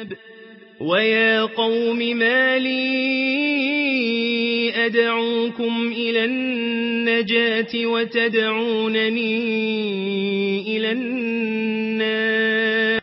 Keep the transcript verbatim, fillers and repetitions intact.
ويا قوم ما لي أدعوكم إلى النجاة وتدعونني إلى النار